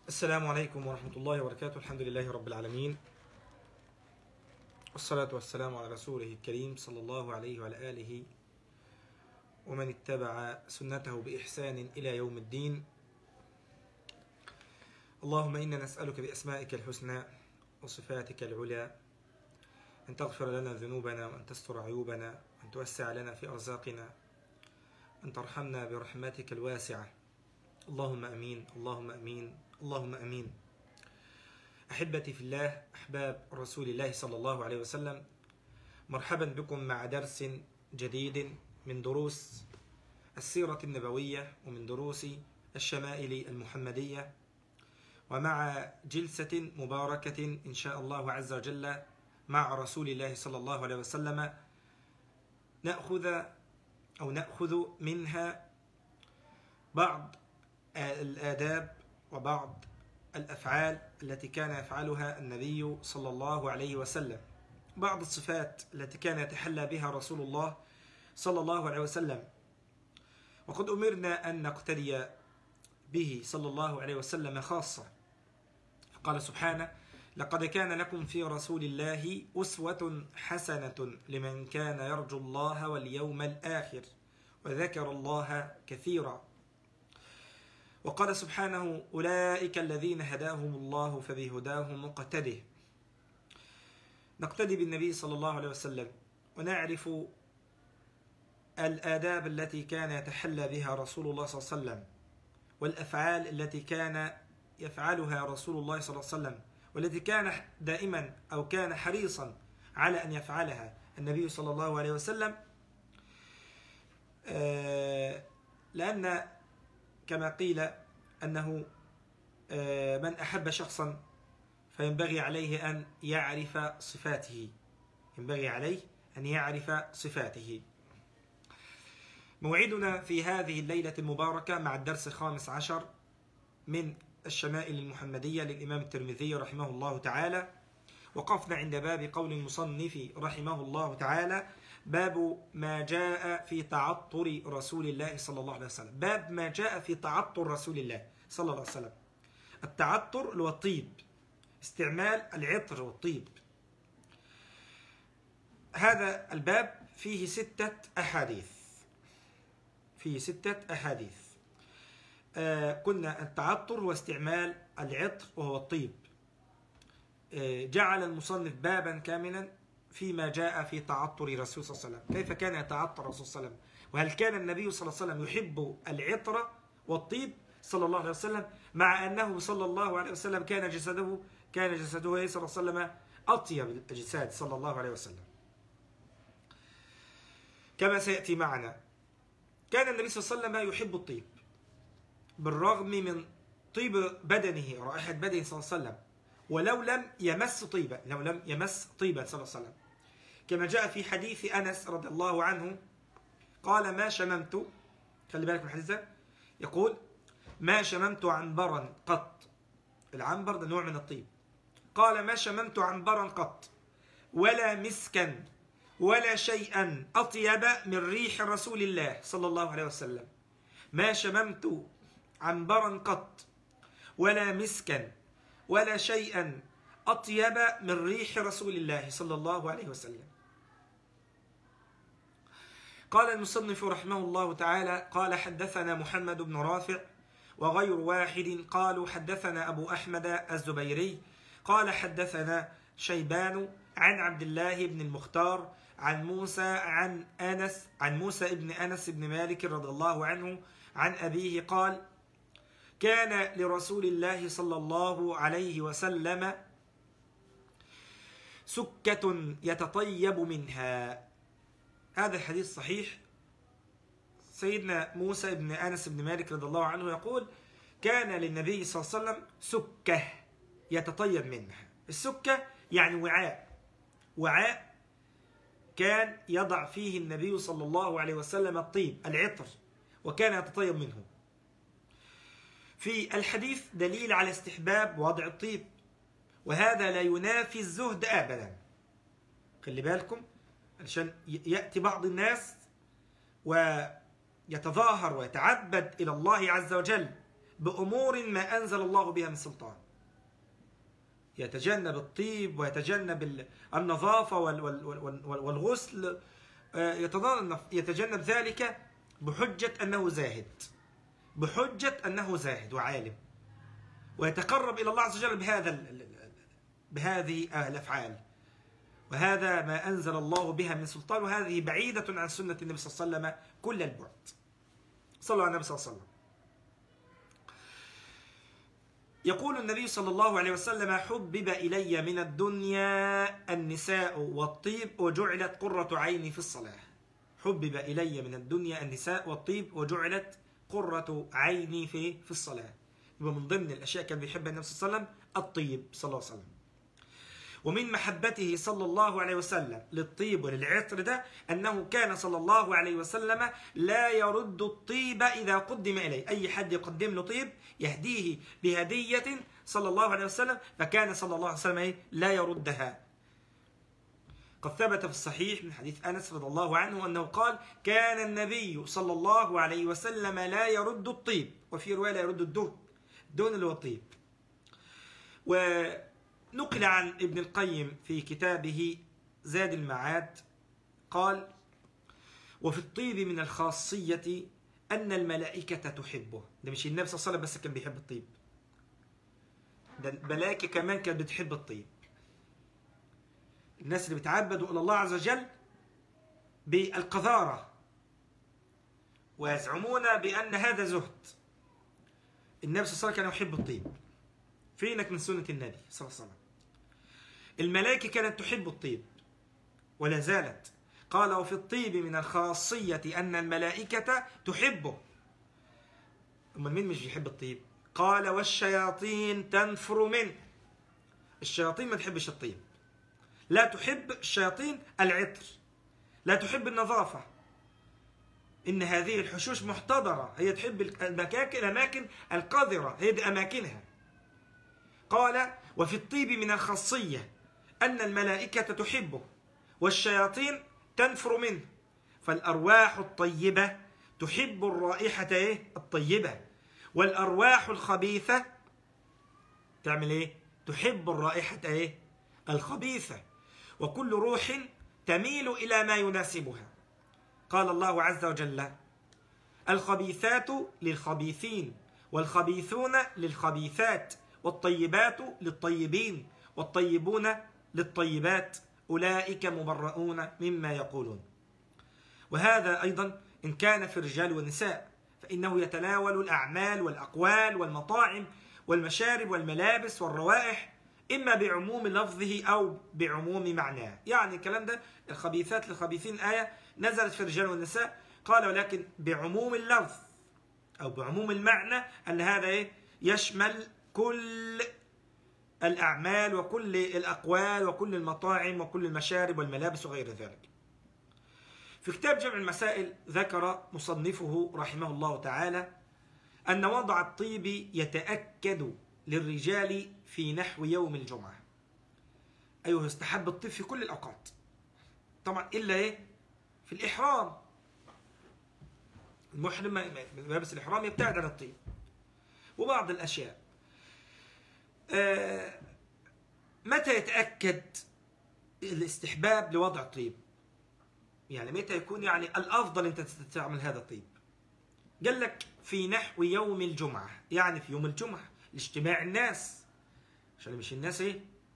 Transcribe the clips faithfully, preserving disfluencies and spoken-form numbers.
السلام عليكم ورحمة الله وبركاته. الحمد لله رب العالمين، والصلاة والسلام على رسوله الكريم صلى الله عليه وعلى آله ومن اتبع سنته بإحسان إلى يوم الدين. اللهم إنا نسألك بأسمائك الحسنى وصفاتك العلى أن تغفر لنا ذنوبنا، وأن تستر عيوبنا، وأن توسع لنا في أرزاقنا، أن ترحمنا برحمتك الواسعة. اللهم أمين، اللهم أمين، اللهم أمين. أحبتي في الله، أحباب رسول الله صلى الله عليه وسلم، مرحبا بكم مع درس جديد من دروس السيرة النبوية ومن دروس الشمائل المحمدية، ومع جلسة مباركة إن شاء الله عز وجل مع رسول الله صلى الله عليه وسلم، نأخذ أو نأخذ منها بعض الآداب وبعض الأفعال التي كان يفعلها النبي صلى الله عليه وسلم، بعض الصفات التي كان يتحلى بها رسول الله صلى الله عليه وسلم. وقد أمرنا أن نقتدي به صلى الله عليه وسلم خاصة، فقال سبحانه: لقد كان لكم في رسول الله أسوة حسنة لمن كان يرجو الله واليوم الآخر وذكر الله كثيرا. وقال سبحانه: أولئك الذين هداهم الله فبهداه مقتده. نقتدي بالنبي صلى الله عليه وسلم ونعرف الآداب التي كان يتحلى بها رسول الله صلى الله عليه وسلم، والأفعال التي كان يفعلها رسول الله صلى الله عليه وسلم، والتي كان دائما أو كان حريصا على أن يفعلها النبي صلى الله عليه وسلم، لأن كما قيل أنه من أحب شخصا فينبغي عليه أن يعرف صفاته، ينبغي عليه أن يعرف صفاته. موعدنا في هذه الليلة المباركة مع الدرس الخامس عشر من الشمائل المحمدية للإمام الترمذي رحمه الله تعالى. وقفنا عند باب قول المصنف رحمه الله تعالى: باب ما جاء في تعطر رسول الله صلى الله عليه وسلم. باب ما جاء في تعطر رسول الله صلى الله عليه وسلم. التعطر اللي هو الطيب، استعمال العطر والطيب. هذا الباب فيه ستة أحاديث، فيه ستة أحاديث. آه كنا التعطر هو استعمال العطر وهو الطيب. آه جعل المصنف بابا كاملا فيما جاء في تعطر رسول صلى الله عليه وسلم، كيف كان يتعطر الرسول صلى الله عليه وسلم، وهل كان النبي صلى الله عليه وسلم يحب العطر والطيب صلى الله عليه وسلم، مع أنه صلى الله عليه وسلم كان جسده كان جسده صلى الله عليه وسلم أطيب الأجساد صلى الله عليه وسلم، كما سيأتي معنا. كان النبي صلى الله عليه وسلم يحب الطيب بالرغم من طيب بدنه، رائحة بدنه صلى الله عليه وسلم، ولو لم يمس طيبا، لو لم يمس طيبا صلى الله عليه وسلم، كما جاء في حديث أنس رضي الله عنه قال: ما شممت، خلي بالك من الحديث ده، يقول: ما شممت عنبرا قط. العنبر ده نوع من الطيب. قال: ما شممت عنبرا قط ولا مسكا ولا شيئا أطيب من ريح رسول الله صلى الله عليه وسلم. ما شممت عنبرا قط ولا مسكا ولا شيئا أطيب من ريح رسول الله صلى الله عليه وسلم. قال المصنف رحمه الله تعالى: قال حدثنا محمد بن رافع وغير واحد قالوا حدثنا أبو أحمد الزبيري قال حدثنا شيبان عن عبد الله بن المختار عن موسى عن أنس عن موسى بن أنس بن مالك رضي الله عنه عن أبيه قال: كان لرسول الله صلى الله عليه وسلم سكة يتطيب منها. هذا الحديث صحيح. سيدنا موسى بن أنس بن مالك رضي الله عنه يقول: كان للنبي صلى الله عليه وسلم سكة يتطيب منها. السكة يعني وعاء، وعاء كان يضع فيه النبي صلى الله عليه وسلم الطيب، العطر، وكان يتطيب منه. في الحديث دليل على استحباب وضع الطيب، وهذا لا ينافي الزهد أبدا. خلي بالكم، علشان يأتي بعض الناس ويتظاهر ويتعبد إلى الله عز وجل بأمور ما أنزل الله بها من سلطان. يتجنب الطيب ويتجنب النظافة والغسل، يتجنب ذلك بحجة أنه زاهد، بحجة أنه زاهد وعالم، ويتقرب إلى الله عز وجل بهذا بهذه الأفعال. وهذا ما أنزل الله بها من سلطان، وهذه بعيدة عن سنة النبي صلى الله عليه وسلم كل البعد. صلوا على النبي صلى الله عليه وسلم. يقول النبي صلى الله عليه وسلم: حبب إلي من الدنيا النساء والطيب وجعلت قرة عيني في الصلاة. حبب إلي من الدنيا النساء والطيب وجعلت قرة عيني في في الصلاة. يبقى من ضمن الأشياء كان بيحبها النبي صلى الله عليه وسلم الطيب صلى الله عليه وسلم. ومن محبته صلى الله عليه وسلم للطيب وللعطر ده أنه كان صلى الله عليه وسلم لا يرد الطيب إذا قدم إليه. أي حد يقدم له طيب يهديه بهدية صلى الله عليه وسلم، فكان صلى الله عليه وسلم لا يردها. قد ثبت في الصحيح من حديث أنس رضي الله عنه أنه قال: كان النبي صلى الله عليه وسلم لا يرد الطيب، وفي رواية لا يرد الدهن، الدهن اللي هو الطيب. ونقل عن ابن القيم في كتابه زاد المعاد قال: وفي الطيب من الخاصية أن الملائكة تحبه. ده مش النبي صلى الله عليه وسلم بس كان بيحب الطيب، ده الملائكة كمان كانت بتحب الطيب. الناس اللي بتعبدوا إلى الله عز وجل بالقذارة ويزعمون بأن هذا زهد، النبي صلى الله عليه وسلم كان يحب الطيب. فينك من سنة النبي صلى الله عليه وسلم؟ الملائكة كانت تحب الطيب ولا زالت. قال: وفي الطيب من الخاصية أن الملائكة تحبه. أما مين مش يحب الطيب؟ قال: والشياطين تنفر منه. الشياطين ما تحبش الطيب، لا تحب الشياطين العطر، لا تحب النظافة. إن هذه الحشوش محتضرة، هي تحب الأماكن القذرة، هي دي أماكنها. قال: وفي الطيب من الخاصية أن الملائكة تحبه والشياطين تنفر منه. فالأرواح الطيبة تحب الرائحة الطيبة، والأرواح الخبيثة تعمل إيه؟ تحب الرائحة إيه؟ الخبيثة. وكل روح تميل إلى ما يناسبها. قال الله عز وجل: الخبيثات للخبيثين والخبيثون للخبيثات والطيبات للطيبين والطيبون للطيبات أولئك مبرؤون مما يقولون. وهذا أيضا إن كان في الرجال والنساء، فإنه يتناول الأعمال والأقوال والمطاعم والمشارب والملابس والروائح، إما بعموم لفظه أو بعموم معناه. يعني الكلام ده الخبيثات للخبيثين آية نزلت في الرجال والنساء، قال ولكن بعموم اللفظ أو بعموم المعنى، أن هذا إيه؟ يشمل كل الأعمال وكل الأقوال وكل المطاعم وكل المشارب والملابس وغير ذلك. في كتاب جمع المسائل ذكر مصنفه رحمه الله تعالى أن وضع الطيب يتأكد للرجال في نحو يوم الجمعة. أيوه، يستحب الطيب في كل الأوقات طبعا، إلا إيه؟ في الإحرام. المحرم ملابس الإحرام يبتعد عن الطيب وبعض الأشياء. آه متى يتأكد الاستحباب لوضع الطيب؟ يعني متى يكون يعني الأفضل أنت تعمل هذا الطيب؟ قال لك في نحو يوم الجمعة، يعني في يوم الجمعة لاجتماع الناس، عشان مش الناس ايه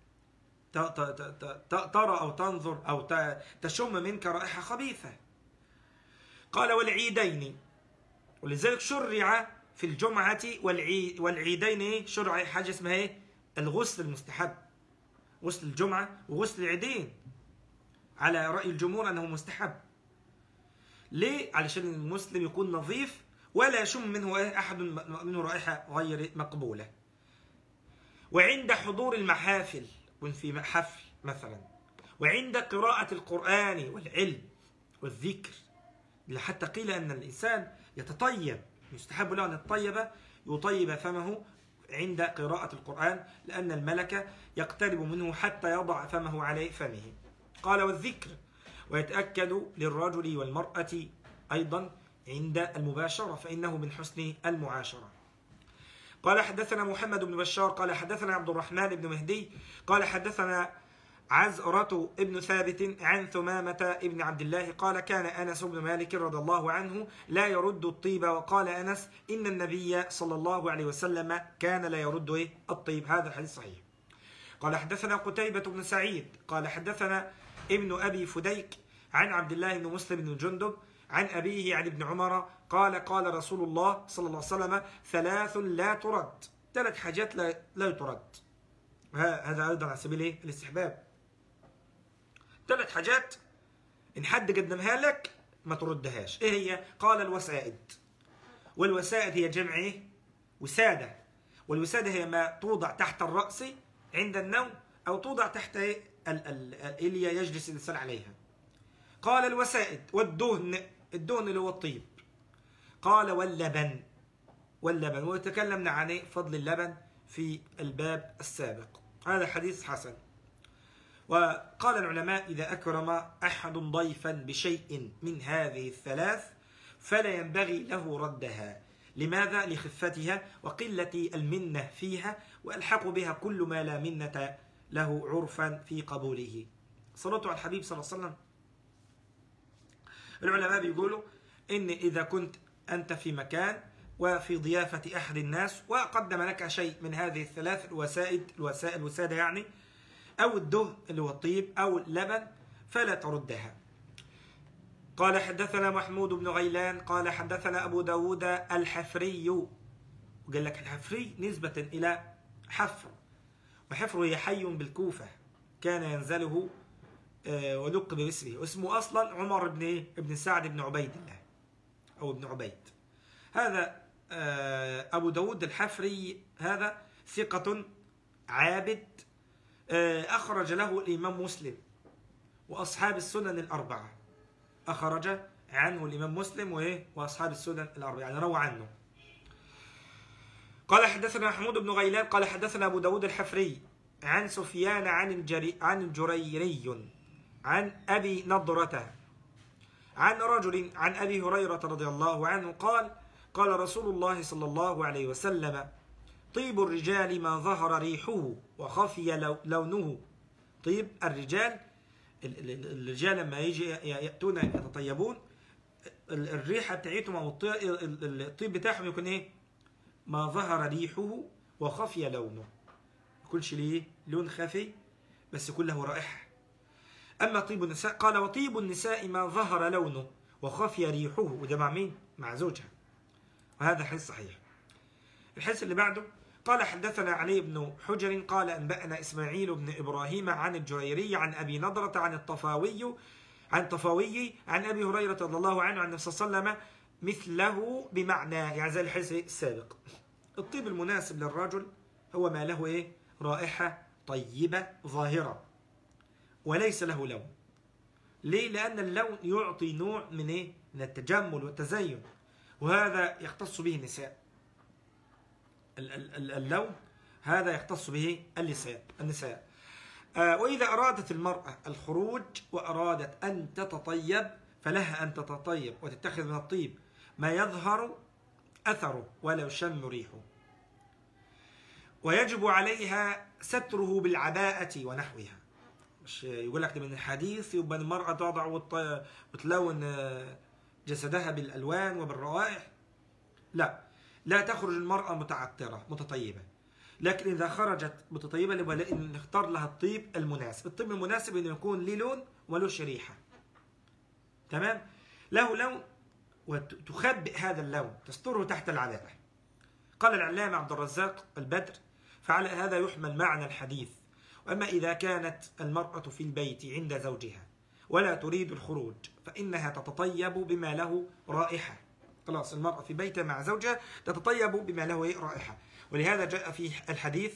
ترى أو تنظر أو تشم منك رائحة خبيثة. قال: والعيدين، ولذلك شرع في الجمعة والعيد والعيدين ايه؟ شرع حاجة اسمها ايه؟ الغسل المستحب، غسل الجمعة وغسل العيدين على رأي الجمهور أنه مستحب. ليه؟ علشان المسلم يكون نظيف ولا يشم منه أحد منه رائحة غير مقبولة. وعند حضور المحافل، كن في حفل مثلا، وعند قراءة القرآن والعلم والذكر، حتى قيل أن الإنسان يتطيب، يستحب له أن يتطيب يطيب فمه عند قراءة القرآن، لأن الملك يقترب منه حتى يضع فمه على فمه. قال: والذكر، ويتأكد للرجل والمرأة أيضا عند المباشرة، فإنه من حسن المعاشرة. قال حدثنا محمد بن بشار قال حدثنا عبد الرحمن بن مهدي قال حدثنا عزرة ابن ثابت عن ثمامة ابن عبد الله قال كان أنس بن مالك رضي الله عنه لا يرد الطيب، وقال أنس إن النبي صلى الله عليه وسلم كان لا يرد إيه؟ الطيب. هذا الحديث صحيح. قال حدثنا قتيبة بن سعيد قال حدثنا ابن أبي فديك عن عبد الله بن مسلم بن جندب عن أبيه عن ابن عمر قال قال رسول الله صلى الله عليه وسلم ثلاث لا ترد، ثلاث حاجات لا, لا ترد. هذا أيضا على سبيل إيه؟ الاستحباب. ثلاث حاجات إن حد قدمها لك ما تردهاش. إيه هي؟ قال الوسائد، والوسائد هي جمع إيه؟ وسادة، والوسادة هي ما توضع تحت الرأس عند النوم أو توضع تحت إيه؟ الإلية يجلس الإنسان عليها. قال الوسائد، والدهن، الدهن اللي هو الطيب. قال واللبن، واللبن، وتكلمنا عن فضل اللبن في الباب السابق. هذا حديث حسن. وقال العلماء إذا أكرم أحد ضيفا بشيء من هذه الثلاث فلا ينبغي له ردها. لماذا؟ لخفتها وقلة المنة فيها، وألحق بها كل ما لا منة له عرفا في قبوله. صلاة على الحبيب صلى الله عليه وسلم. العلماء بيقولوا إن إذا كنت أنت في مكان وفي ضيافة أحد الناس وقدم لك شيء من هذه الثلاث الوسائد، الوسائل الوسادة يعني، أو الدهن اللي هو الطيب أو اللبن، فلا تردها. قال حدثنا محمود بن غيلان قال حدثنا أبو داود الحفري، وقال لك الحفري نسبة إلى حفر، وحفر هي حي بالكوفة كان ينزله ولقب باسمه، واسمه أصلا عمر بن ابن سعد بن عبيد الله أو ابن عبيد. هذا أبو داود الحفري هذا ثقة عابد، أخرج له الإمام مسلم وأصحاب السنن الأربعة، أخرج عنه الإمام مسلم وأصحاب السنن الأربعة، يعني روى عنه. قال حدثنا محمود بن غيلان قال حدثنا أبو داود الحفري عن سفيان عن الجري عن الجريري عن أبي نضرة عن رجل عن أبي هريرة رضي الله عنه قال قال رسول الله صلى الله عليه وسلم طيب الرجال ما ظهر ريحه وخفي لونه. طيب الرجال، الرجال لما يجي يأتون يتطيبون الريحة بتاعتهم أو الطيب بتاعهم يكون إيه؟ ما ظهر ريحه وخفي لونه، يكونش ليه لون خفي بس يكون له رائحة. أما طيب النساء قال وطيب النساء ما ظهر لونه وخفي ريحه، وده مع مين؟ مع زوجها. وهذا حديث صحيح. الحديث اللي بعده قال حدثنا علي بن حجر قال أنبأنا إسماعيل بن إبراهيم عن الجريري عن أبي نضرة عن الطفاوي عن طفاوي عن أبي هريرة رضي الله عنه عن النبي صلى الله عليه وسلم مثله بمعنى، يعني زي الحديث السابق. الطيب المناسب للرجل هو ما له إيه؟ رائحة طيبة ظاهرة وليس له لون. ليه؟ لأن اللون يعطي نوع من إيه؟ من التجمل والتزين، وهذا يختص به النساء. اللون هذا يختص به النساء النساء آه وإذا أرادت المرأة الخروج وأرادت أن تتطيب فلها أن تتطيب وتتخذ من الطيب ما يظهر أثره ولا يشم ريحه، ويجب عليها ستره بالعباءة ونحوها. مش يقول لك من الحديث يبقى المرأة تضع وتلون جسدها بالألوان وبالروائح، لا، لا تخرج المرأة متعطرة متطيبة، لكن إذا خرجت متطيبة يبقى نختار لها الطيب المناسب. الطيب المناسب إنه يكون له لون وله شريحة، تمام، له لون وتخبئ هذا اللون تستره تحت العباءة. قال العلامة عبد الرزاق البدر فعلى هذا يحمل معنى الحديث. وأما إذا كانت المرأة في البيت عند زوجها ولا تريد الخروج فإنها تتطيب بما له رائحة. خلاص المرأة في بيتها مع زوجها تتطيب بما له رائحة. ولهذا جاء في الحديث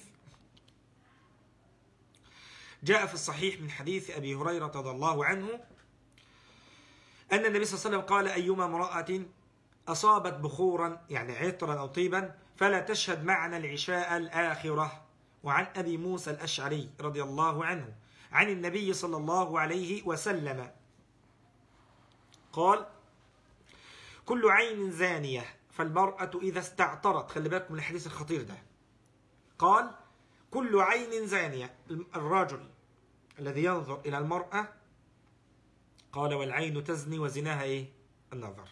جاء في الصحيح من حديث أبي هريرة رضي الله عنه أن النبي صلى الله عليه وسلم قال أيما امرأة أصابت بخورا يعني عطرا أو طيبا فلا تشهد معنا العشاء الآخرة. وعن أبي موسى الأشعري رضي الله عنه عن النبي صلى الله عليه وسلم قال كل عين زانية فالمرأة إذا استعطرت، خلي بالكم من الحديث الخطير ده، قال كل عين زانية. الرجل الذي ينظر إلى المرأة قال والعين تزني وزناها إيه؟ النظر.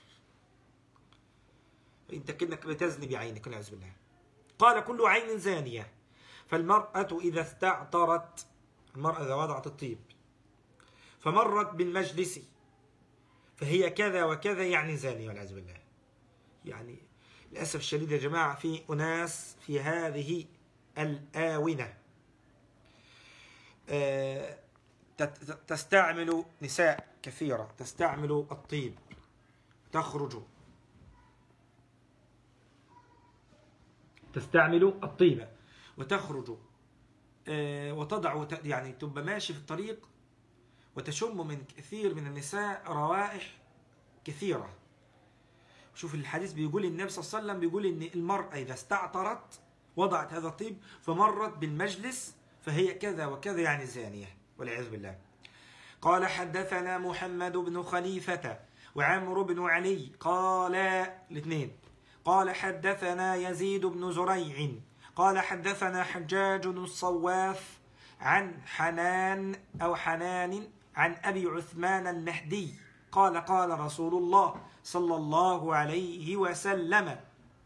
أنت كأنك بتزني بعينك والعياذ بالله. قال كل عين زانية فالمرأة إذا استعطرت، المرأة إذا وضعت الطيب فمرت بالمجلس فهي كذا وكذا يعني زانية والعياذ بالله. يعني للأسف الشديد يا جماعة في أناس في هذه الآونة تستعمل، نساء كثيرة تستعمل الطيب، تخرج تستعمل الطيبة وتخرج وتضع، يعني تبقى ماشي في الطريق وتشم من كثير من النساء روائح كثيرة. شوف الحديث بيقول النبي صلى الله عليه وسلم بيقول إن المرأة إذا استعطرت وضعت هذا الطيب فمرت بالمجلس فهي كذا وكذا يعني زانية والعياذ بالله. قال حدثنا محمد بن خليفة وعمرو بن علي قال الاثنين قال حدثنا يزيد بن زريع قال حدثنا حجاج الصواف عن حنان أو حنان عن أبي عثمان النهدي قال قال رسول الله صلى الله عليه وسلم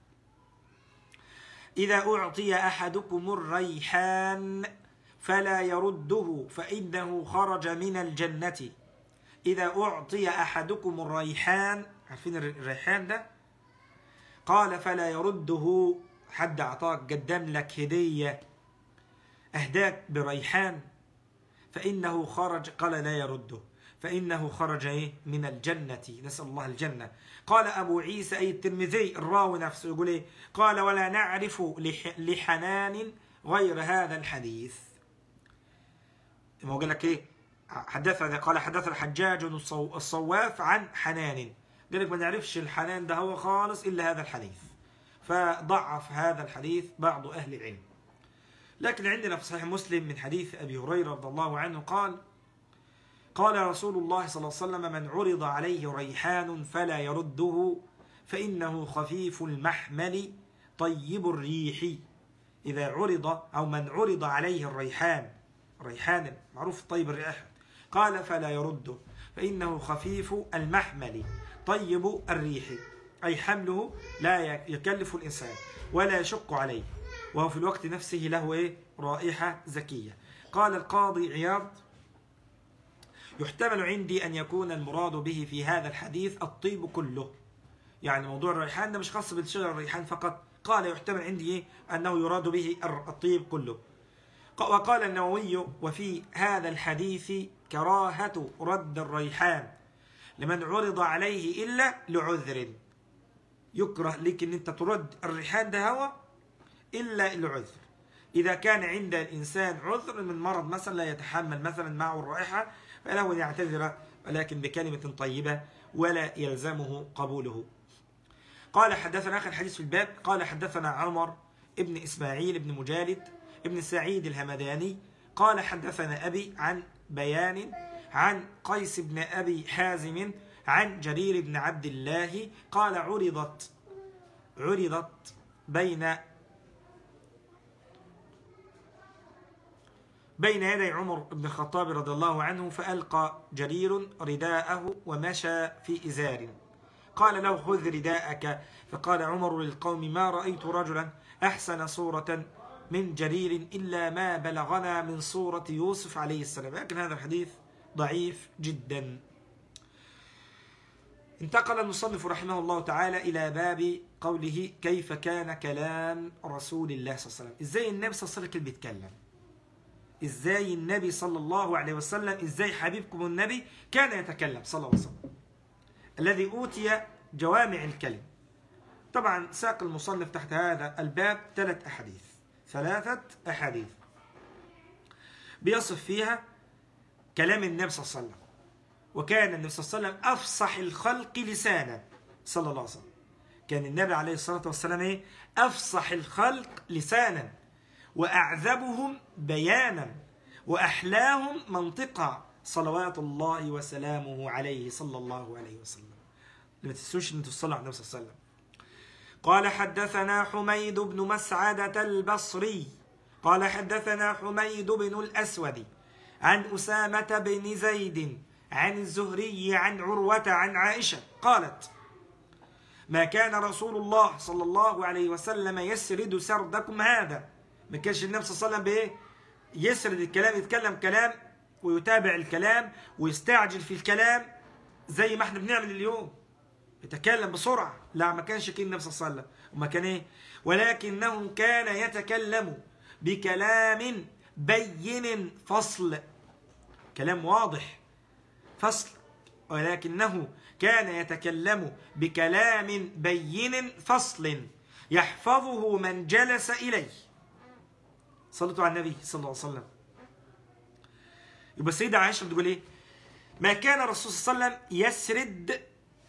إذا أعطي أحدكم الريحان فلا يرده فإنه خرج من الجنة. إذا أعطي أحدكم الريحان، عارفين الريحان ده؟ قال فلا يرده، حد أعطاك قدم لك هدية أهداك بريحان فإنه خرج، قال لا يرده فإنه خرج إيه؟ من الجنة، نسأل الله الجنة. قال أبو عيسى أي الترمذي الراوي نفسه يقول إيه؟ قال ولا نعرف لحنان غير هذا الحديث. ما قال لك إيه؟ حدثنا قال حدثنا الحجاج الصواف عن حنان، قال لك ما نعرفش الحنان ده هو خالص إلا هذا الحديث، فضعف هذا الحديث بعض أهل العلم. لكن عندنا في صحيح مسلم من حديث أبي هريرة رضي الله عنه قال قال رسول الله صلى الله عليه وسلم من عرض عليه ريحان فلا يرده فإنه خفيف المحمل طيب الريح. إذا عرض أو من عرض عليه الريحان، ريحان معروف طيب الريح، قال فلا يرده فإنه خفيف المحمل طيب الريح، أي حمله لا يكلف الإنسان ولا يشق عليه، وهو في الوقت نفسه له إيه؟ رائحة زكية. قال القاضي عياض يحتمل عندي أن يكون المراد به في هذا الحديث الطيب كله، يعني موضوع الريحان ده مش خاص بالشجر الريحان فقط، قال يحتمل عندي إيه؟ أنه يراد به الطيب كله. وقال النووي وفي هذا الحديث كراهة رد الريحان لمن عرض عليه إلا لعذر، يكره لك أن أنت ترد الريحان ده هو إلا لعذر، إذا كان عند الإنسان عذر من مرض مثلا لا يتحمل مثلا معه الرائحة فله أن يعتذر ولكن بكلمة طيبة ولا يلزمه قبوله. قال حدثنا آخر حديث في الباب قال حدثنا عمر ابن إسماعيل ابن مجالد ابن سعيد الهمداني قال حدثنا أبي عن بيان عن قيس بن أبي حازم عن جرير بن عبد الله قال عرضت عرضت بين بين يدي عمر بن الخطاب رضي الله عنه فألقى جرير رداءه ومشى في إزار، قال له خذ رداءك، فقال عمر للقوم ما رأيت رجلا أحسن صورة من جرير إلا ما بلغنا من صورة يوسف عليه السلام. لكن هذا الحديث ضعيف جدا. انتقل المصنف رحمه الله تعالى إلى باب قوله كيف كان كلام رسول الله صلى الله عليه وسلم، إزاي النبي صلى الله عليه وسلم بيتكلم، إزاي النبي صلى الله عليه وسلم، إزاي حبيبكم النبي كان يتكلم صلى الله عليه وسلم الذي أوتي جوامع الكلم. طبعا ساق المصنف تحت هذا الباب ثلاث أحاديث ثلاثة أحاديث بيصف فيها كلام النبي صلى الله عليه وسلم، وكان النبي صلى الله عليه وسلم أفصح الخلق لسانا صلى الله عليه وسلم، كان النبي عليه الصلاة والسلام إيه؟ أفصح الخلق لسانا وأعذبهم بيانا وأحلاهم منطقا صلوات الله وسلامه عليه صلى الله عليه وسلم. لما تنسوش أن تصلوا على النبي صلى الله عليه وسلم. قال حدثنا حميد بن مسعدة البصري قال حدثنا حميد بن الأسود عن أسامة بن زيد عن الزهري عن عروة عن عائشة قالت: ما كان رسول الله صلى الله عليه وسلم يسرد سردكم هذا. ما كانش النبي صلى الله عليه وسلم بايه؟ يسرد الكلام، يتكلم كلام ويتابع الكلام ويستعجل في الكلام زي ما احنا بنعمل اليوم، يتكلم بسرعة. لا، ما كانش كده النبي صلى الله عليه وسلم. وما كان ايه؟ ولكنه كان يتكلم بكلام بين فصل، كلام واضح فصل، ولكنه كان يتكلم بكلام بين فصل يحفظه من جلس إليه. صلوا على النبي صلى الله عليه وسلم. يبقى السيدة عائشة بتقول ايه؟ ما كان الرسول صلى الله عليه وسلم يسرد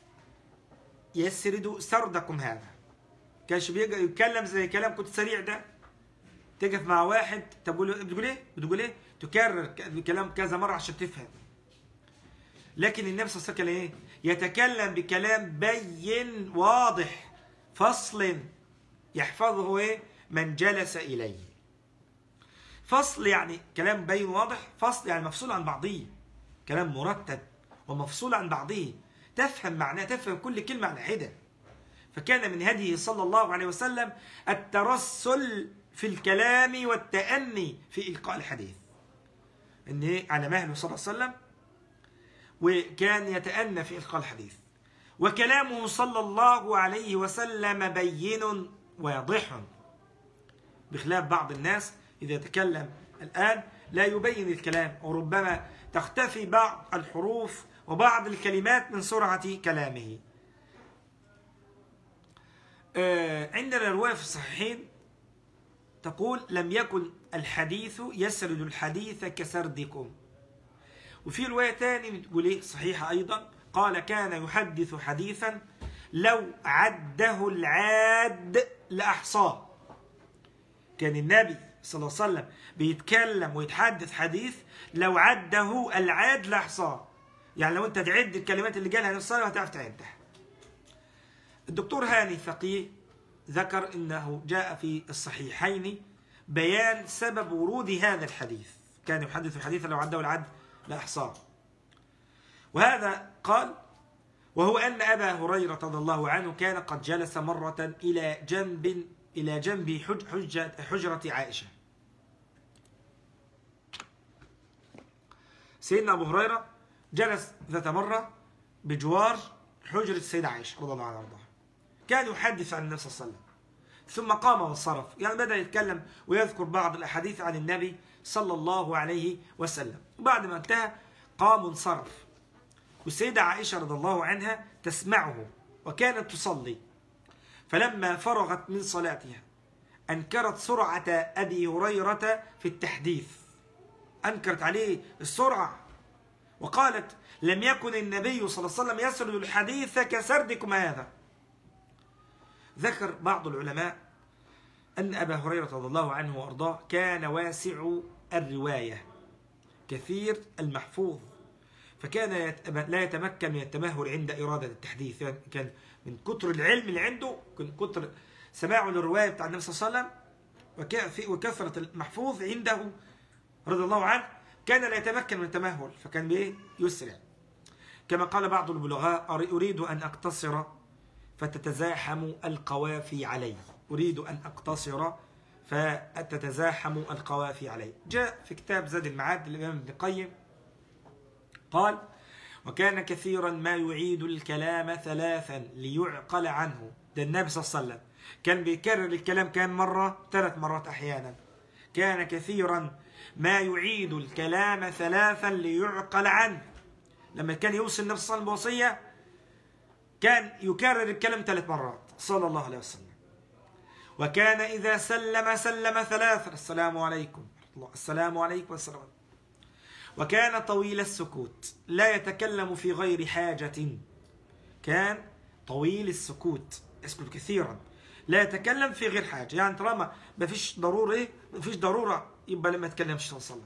يسرد سردكم هذا. كانش بيجي يتكلم زي كلام كنت سريع ده، تقف مع واحد تقول بتقول ايه؟ بتقول ايه؟ تكرر الكلام كذا مرة عشان تفهم. لكن النبي صلى الله عليه وسلم ايه؟ يتكلم بكلام بين واضح فصل يحفظه ايه؟ من جلس اليه. فصل يعني كلام بين واضح، فصل يعني مفصول عن بعضه، كلام مرتب ومفصول عن بعضه، تفهم معناه، تفهم كل كلمة على حدة. فكان من هديه صلى الله عليه وسلم الترسل في الكلام والتأني في إلقاء الحديث، إن على مهله صلى الله عليه وسلم، وكان يتأنى في إلقاء الحديث. وكلامه صلى الله عليه وسلم بين واضح، بخلاف بعض الناس إذا تكلم الآن لا يبين الكلام، وربما تختفي بعض الحروف وبعض الكلمات من سرعة كلامه. عندنا رواية في الصحيحين تقول: لم يكن الحديث يسرد الحديث كسردكم. وفي رواية تانية بتقول ايه صحيحة أيضا، قال: كان يحدث حديثا لو عده العاد لأحصاه. كان النبي صلى الله عليه وسلم بيتكلم ويتحدث حديث لو عده العاد لأحصاه، يعني لو انت تعد الكلمات اللي قالها النبي صلى الله عليه وسلم هتعرف تعدها. الدكتور هاني فقيه ذكر انه جاء في الصحيحين بيان سبب ورود هذا الحديث، كان يحدث الحديث لو عده العد لأحصاه. وهذا قال: وهو أن أبا هريرة رضي الله عنه كان قد جلس مرة إلى جنب إلى جنب حجة حجرة عائشة. سيدنا أبو هريرة جلس ذات مرة بجوار حجرة السيدة عائشة رضي الله عنها وارضاها، كان يحدث عن النبي صلى الله عليه وسلم، ثم قام وانصرف، يعني بدأ يتكلم ويذكر بعض الأحاديث عن النبي صلى الله عليه وسلم. وبعد ما انتهى قام وانصرف، والسيدة عائشة رضي الله عنها تسمعه وكانت تصلي. فلما فرغت من صلاتها أنكرت سرعة أبي هريرة في التحديث، أنكرت عليه السرعة وقالت: لم يكن النبي صلى الله عليه وسلم يسرد الحديث كسردكم هذا. ذكر بعض العلماء أن أبا هريرة رضي الله عنه وأرضاه كان واسع الرواية كثير المحفوظ، فكان لا يتمكن من التمهل عند إرادة التحديث، يعني كان من كتر العلم اللي عنده، من كتر سماعه للرواية بتاع النبي صلى الله عليه وسلم وكثرة المحفوظ عنده رضي الله عنه، كان لا يتمكن من التمهل، فكان بيه يسرع. كما قال بعض البلغاء: أريد أن أقتصر فتتزاحم القوافي علي، أريد أن أقتصر فتتزاحم القوافي علي. جاء في كتاب زاد المعاد للإمام ابن القيم قال: وكان كثيرا ما يعيد الكلام ثلاثا ليعقل عنه. ده النبي صلى الله عليه وسلم كان بيكرر الكلام كام مرة؟ ثلاث مرات أحيانا. كان كثيرا ما يعيد الكلام ثلاثا ليعقل عنه. لما كان يوصي النبي صلى الله عليه وسلم بوصية كان يكرر الكلام ثلاث مرات صلى الله عليه وسلم. وكان إذا سلم سلم ثلاثا: السلام عليكم، السلام عليكم والسلام. وكان طويل السكوت لا يتكلم في غير حاجة، كان طويل السكوت يسكت كثيرا لا يتكلم في غير حاجة، يعني طالما ما فيش ضرورة ايه ما فيش ضرورة يبقى لما يتكلمش صلى الله عليه وسلم.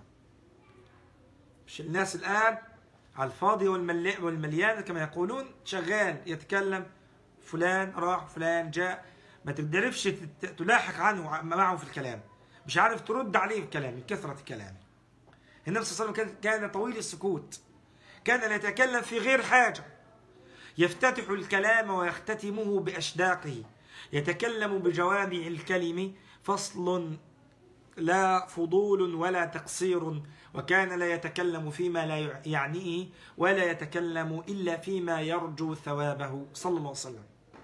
مش الناس الآن على الفاضي والمليان كما يقولون، شغال يتكلم، فلان راح فلان جاء، ما تقدرش تلاحق عنه معه في الكلام، مش عارف ترد عليه في الكلام من كثرة كلامه. النبي صلى الله عليه وسلم كان طويل السكوت، كان لا يتكلم في غير حاجة، يفتتح الكلام ويختتمه بأشداقه، يتكلم بجوامع الكلم، فصل لا فضول ولا تقصير، وكان لا يتكلم فيما لا يعنيه ولا يتكلم إلا فيما يرجو ثوابه صلى الله عليه وسلم.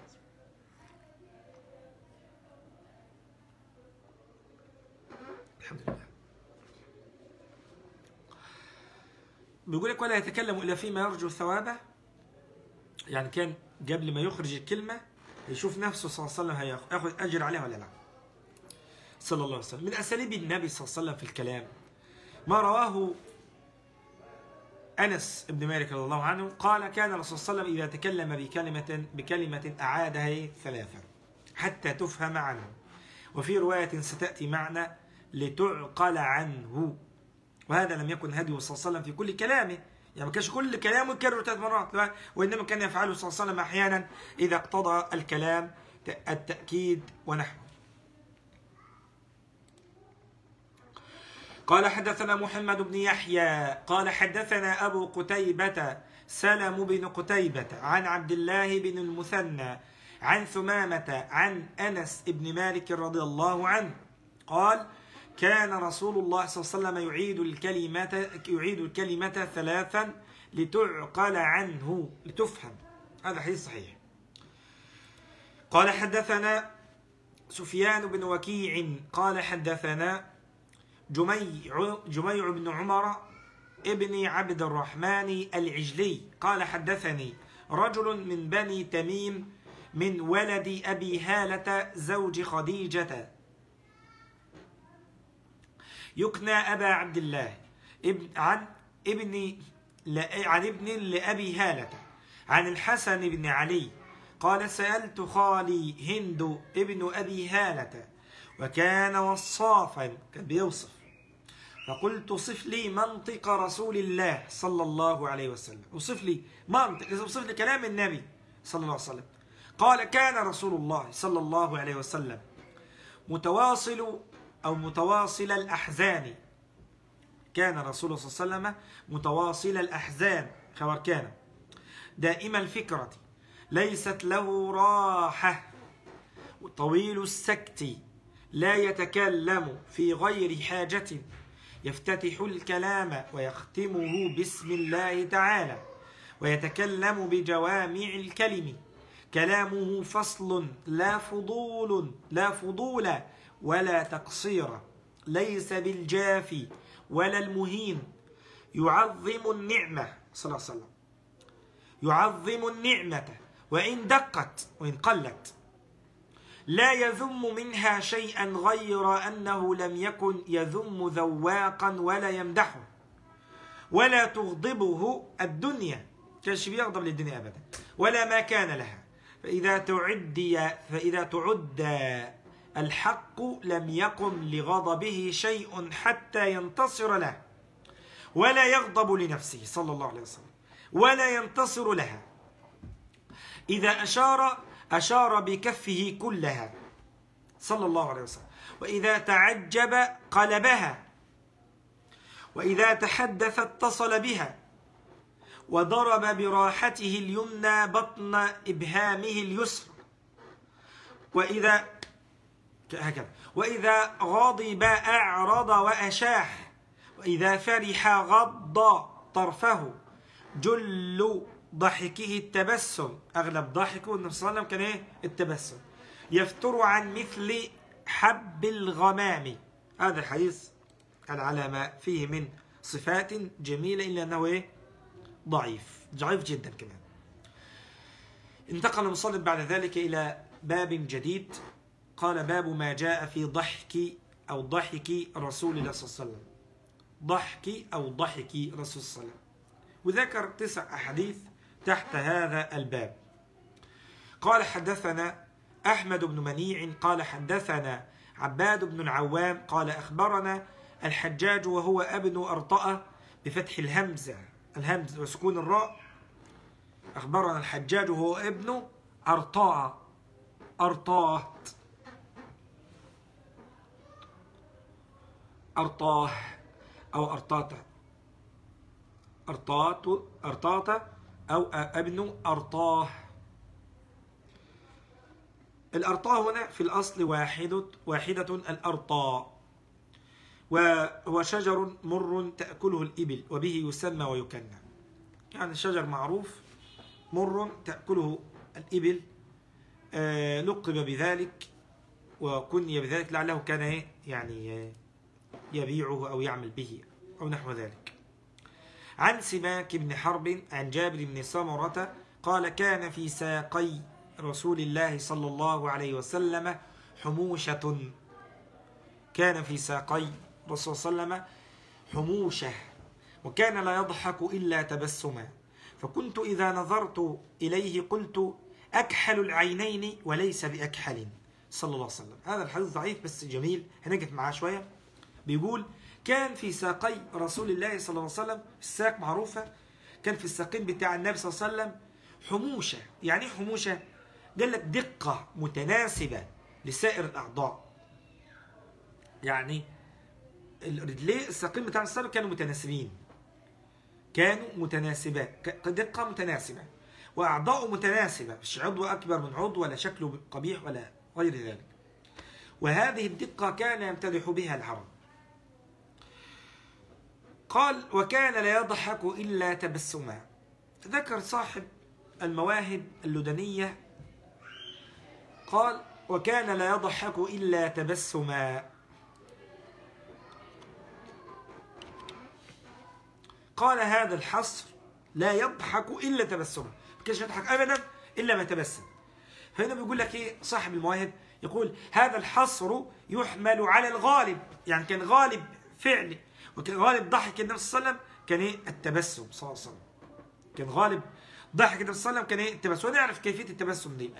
الحمد لله. بيقول لك ولا يتكلم إلا فيما يرجو ثوابه، يعني كان قبل ما يخرج الكلمة يشوف نفسه صلى الله عليه وسلم هياخذ أجر عليها ولا لا، صلى الله عليه وسلم. من أساليب النبي صلى الله عليه وسلم في الكلام ما رواه أنس بن مالك رضي الله عنه قال كان الرسول صلى الله عليه وسلم إذا تكلم بكلمة بكلمة أعادها ثلاثا حتى تفهم عنه، وفي رواية ستأتي معنا لتعقل عنه، وهذا لم يكن هديه صلى الله عليه وسلم في كل كلامه، يعني ما كانش كل كلامه يكرر ثلاث مرات، وإنما كان يفعله صلى الله عليه وسلم أحيانا إذا اقتضى الكلام التأكيد ونحوه. قال حدثنا محمد بن يحيى قال حدثنا أبو قتيبة سلم بن قتيبة عن عبد الله بن المثنى عن ثمامة عن أنس بن مالك رضي الله عنه قال كان رسول الله صلى الله عليه وسلم يعيد الكلمة يعيد الكلمة ثلاثا لتعقل عنه لتفهم. هذا حديث صحيح. قال حدثنا سفيان بن وكيع قال حدثنا جميع جميع بن عمر ابن عبد الرحمن العجلي قال حدثني رجل من بني تميم من ولد أبي هالة زوج خديجة يكنى أبا عبد الله ابن عن ابن عن ابن لأبي هالة عن الحسن بن علي قال سألت خالي هند ابن أبي هالة وكان وصافا كان بيوصف، فقلت صف لي منطق رسول الله صلى الله عليه وسلم، وصف لي منطق، وصف لي كلام النبي صلى الله عليه وسلم. قال كان رسول الله صلى الله عليه وسلم متواصل أو متواصل الأحزان، كان رسول الله صلى الله عليه وسلم متواصل الأحزان خبر كان دائم الفكرة ليست له راحة طويل السكت لا يتكلم في غير حاجة يفتتح الكلام ويختمه بسم الله تعالى ويتكلم بجوامع الكلم كلامه فصل لا فضول لا فضول ولا تقصير ليس بالجافي ولا المهين يعظم النعمة صلى الله عليه وسلم يعظم النعمة وإن دقت وإن قلت لا يذم منها شيئا غير أنه لم يكن يذم ذواقا ولا يمدحه ولا تغضبه الدنيا كانش بيغضب للدنيا أبدا ولا ما كان لها فإذا تعدي فإذا تعدى الحق لم يقم لغضبه شيء حتى ينتصر له ولا يغضب لنفسه صلى الله عليه وسلم ولا ينتصر لها إذا أشار أشار بكفه كلها صلى الله عليه وسلم وإذا تعجب قلبها وإذا تحدث اتصل بها وضرب براحته اليمنى بطن إبهامه اليسرى وإذا هكذا وإذا غضب أعرض وأشاح وإذا فرح غض طرفه جل ضحكه التبسم أغلب ضحكه النبي صلى الله عليه وسلم كان إيه؟ التبسم يفتر عن مثل حب الغمام. هذا الحديث كان على ما فيه من صفات جميلة إلا أنه إيه؟ ضعيف ضعيف جدا كمان. انتقل المصنف بعد ذلك إلى باب جديد قال باب ما جاء في ضحك أو ضحك رسول الله صلى الله عليه وسلم ضحك أو ضحك رسول الله صلى الله عليه وسلم وذكر تسع أحاديث تحت هذا الباب. قال حدثنا أحمد بن منيع قال حدثنا عباد بن العوام قال أخبرنا الحجاج وهو ابن أرطأة بفتح الهمزة الهمز وسكون الراء أخبرنا الحجاج وهو ابن أرطاء أرطاه أرطاه أو أرطاته أرطات أرطاته أو ابن أرطاه. الأرطاه هنا في الأصل واحدة واحدة الأرطاء، وهو شجر مر تأكله الإبل وبه يسمى ويكنى. يعني شجر معروف مر تأكله الإبل، آه لقب بذلك وكني بذلك لعله كان يعني يبيعه أو يعمل به أو نحو ذلك. عن سماك بن حرب عن جابر بن سمرة قال كان في ساقي رسول الله صلى الله عليه وسلم حموشة. كان في ساقي رسول صلى الله عليه وسلم حموشة، وكان لا يضحك إلا تبسما، فكنت إذا نظرت إليه قلت أكحل العينين وليس بأكحل صلى الله عليه وسلم. هذا الحديث ضعيف بس جميل، هنقف معاه شوية. بيقول كان في ساقي رسول الله صلى الله عليه وسلم، الساق معروفة، كان في الساقين بتاع النبي صلى الله عليه وسلم حموشة. يعني حموشة؟ قال لك دقة متناسبة لسائر الأعضاء. يعني الرجلين الساقين بتاع الصلاه كانوا متناسبين، كانوا متناسبات، دقه متناسبه، واعضاء متناسبه، مش عضو اكبر من عضو ولا شكله قبيح ولا غير ذلك. وهذه الدقه كان يمتدح بها العرب. قال وكان لا يضحك الا تبسما. ذكر صاحب المواهب اللدنيه قال وكان لا يضحك الا تبسما. قال هذا الحصر لا يضحك إلا تبسما، ما كانش يضحك أبدا إلا ما تبسم. فهنا بيقول لك إيه صاحب المواهب، يقول هذا الحصر يحمل على الغالب، يعني كان غالب فعل وكان غالب ضحك النبي صلى الله عليه وسلم كان إيه التبسم صلى الله عليه وسلم. كان غالب ضحك النبي صلى الله عليه وسلم كان إيه التبسم، ونعرف كيفية التبسم دي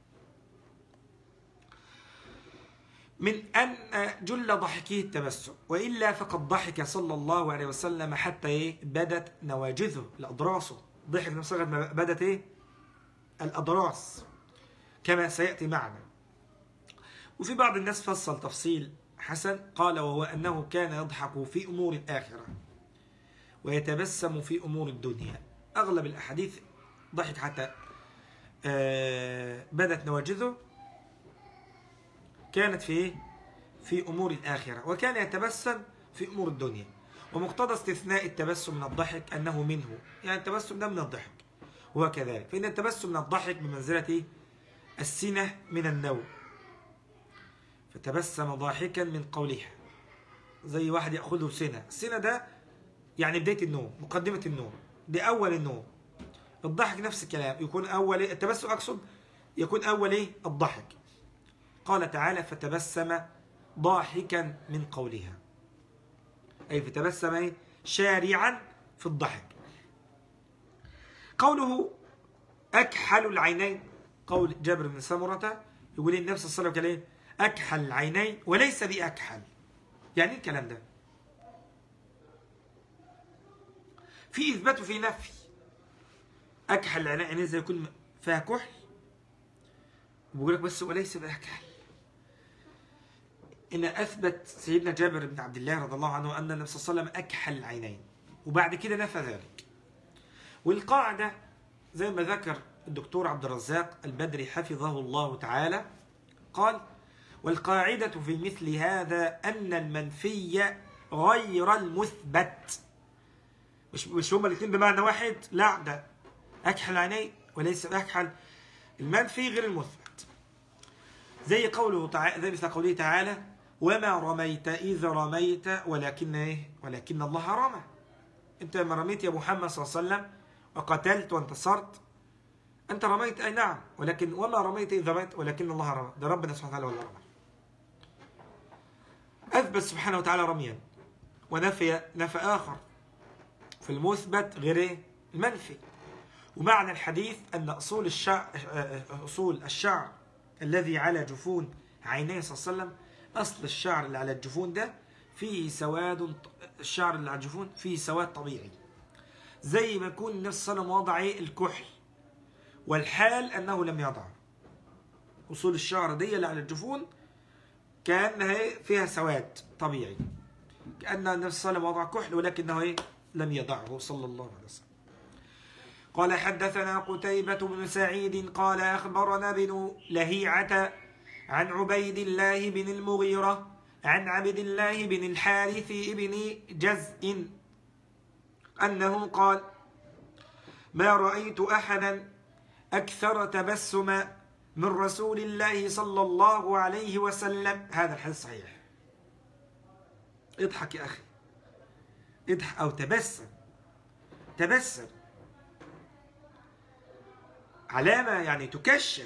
من أن جل ضحكه التبسم، وإلا فقد ضحك صلى الله عليه وسلم حتى إيه بدت نواجذه الأضراس. ضحك النبي صلى الله عليه وسلم بدت إيه الأضراس كما سيأتي معنا. وفي بعض الناس فصل تفصيل حسن، قال وهو أنه كان يضحك في أمور الآخرة ويتبسم في أمور الدنيا. أغلب الأحاديث ضحك حتى آه بدت نواجذه كانت في في أمور الآخرة، وكان يتبسم في أمور الدنيا. ومقتضى استثناء التبسم من الضحك أنه منه، يعني التبسم ده من الضحك، وهو كذلك، فإن التبسم من الضحك بمنزلة السنة من النوم. فتبسم ضاحكا من قولها، زي واحد يأخذه سنة. السنة ده يعني بداية النوم، مقدمة النوم، دي أول النوم. الضحك نفس الكلام، يكون أول التبسم أقصد يكون أول إيه الضحك. قال تعالى فتبسم ضاحكا من قولها، أي فتبسم شارعا في الضحك. قوله أكحل العينين، قول جابر بن سمرة يقول النبي صلى الله عليه وسلم أكحل العينين وليس بأكحل. يعني الكلام ده في إثبات وفي نفي. أكحل العينين زي يكون فيها كحل، وبيقول لك بس وليس بأكحل. إن أثبت سيدنا جابر بن عبد الله رضي الله عنه أن النبي صلى الله عليه وسلم أكحل العينين، وبعد كده نفى ذلك. والقاعدة زي ما ذكر الدكتور عبد الرزاق البدري حفظه الله تعالى، قال والقاعدة في مثل هذا أن المنفي غير المثبت. مش مش هما الاثنين بمعنى واحد، لا، ده أكحل العينين وليس أكحل. المنفي غير المثبت، زي قوله تعالى، زي مثل قوله تعالى وما رميت إذ رميت ولكن إيه ولكن الله رمى. أنت لما رميت يا محمد صلى الله عليه وسلم وقتلت وانتصرت، أنت رميت أي نعم، ولكن وما رميت إذ رميت ولكن الله رمى. ده ربنا سبحانه وتعالى ولا رمى. أثبت سبحانه وتعالى رميا، ونفي نفى آخر. في المثبت غير المنفي. ومعنى الحديث أن أصول الشعر أصول الشعر الذي على جفون عينيه صلى الله عليه وسلم، أصل الشعر اللي على الجفون ده فيه سواد، الشعر اللي على الجفون فيه سواد طبيعي، زي ما يكون النبي صلى الله عليه وسلم وضع الكحل، والحال أنه لم يضع. أصول الشعر دي اللي على الجفون كأنها فيها سواد طبيعي، كأن النبي صلى الله عليه وسلم وضع كحل ولكنه لم يضعه صلى الله عليه وسلم. قال حدثنا قتيبة بن سعيد قال أخبرنا بن لهيعة عن عبيد الله بن المغيرة عن عبد الله بن الحارث بن جزء أنه قال ما رأيت أحدا أكثر تبسما من رسول الله صلى الله عليه وسلم. هذا الحديث صحيح. اضحك يا أخي، اضحك أو تبسم، تبسم علامة يعني تكشر،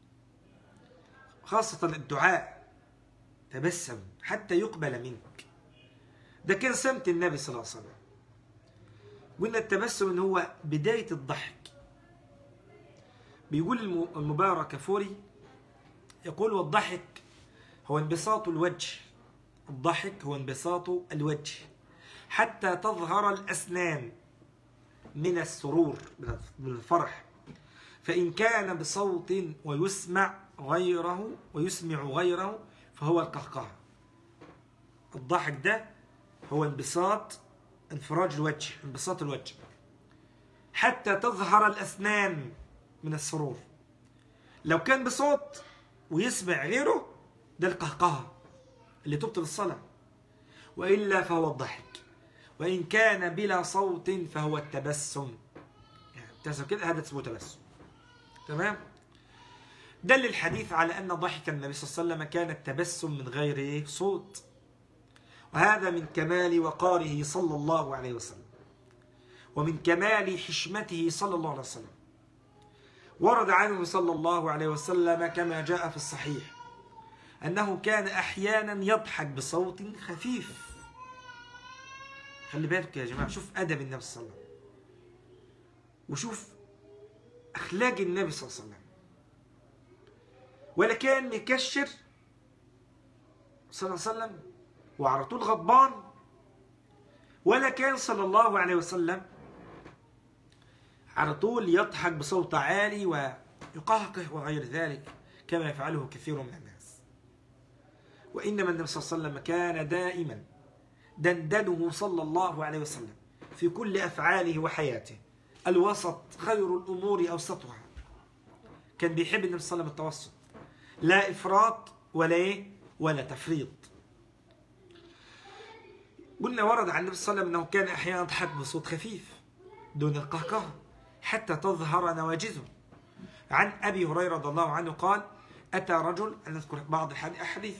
خاصة الدعاء، تبسم حتى يقبل منك. ده كان سمت النبي صلى الله عليه وسلم. قلنا التبسم إن هو بداية الضحك. بيقول المبارك فوري يقول والضحك هو انبساط الوجه، الضحك هو انبساط الوجه حتى تظهر الأسنان من السرور من الفرح، فإن كان بصوت ويسمع غيره ويسمع غيره فهو القهقه. الضحك ده هو انبساط انفراج الوجه، انبساط الوجه حتى تظهر الأسنان من السرور. لو كان بصوت ويسمع غيره ده القهقه اللي تبطل الصلاة، وإلا فهو الضحك. وإن كان بلا صوت فهو التبسم، يعني تحسب كده هذا اسمه تبسم. تمام؟ دل الحديث على أن ضحك النبي صلى الله عليه وسلم كان التبسم من غير صوت، وهذا من كمال وقاره صلى الله عليه وسلم ومن كمال حشمته صلى الله عليه وسلم. ورد عنه صلى الله عليه وسلم كما جاء في الصحيح أنه كان أحيانا يضحك بصوت خفيف. خلي بالك يا جماعة، شوف أدب النبي صلى الله عليه وسلم وشوف أخلاق النبي صلى الله عليه وسلم. ولا كان مكشر صلى الله عليه وسلم وعلى طول غضبان، ولا كان صلى الله عليه وسلم على طول يضحك بصوت عالي ويقهقه وغير ذلك كما يفعله كثير من الناس. وإنما النبي صلى الله عليه وسلم كان دائما دندنه صلى الله عليه وسلم في كل أفعاله وحياته الوسط خير الأمور أوسطها. كان بيحب النبي صلى الله عليه وسلم التوسط، لا إفراط ولا إيه ولا تفريط. قلنا ورد عن النبي صلى الله عليه وسلم أنه كان أحيانا يضحك بصوت خفيف دون القهقه حتى تظهر نواجذه. عن أبي هريرة رضي الله عنه قال أتى رجل، نذكر بعض الأحاديث،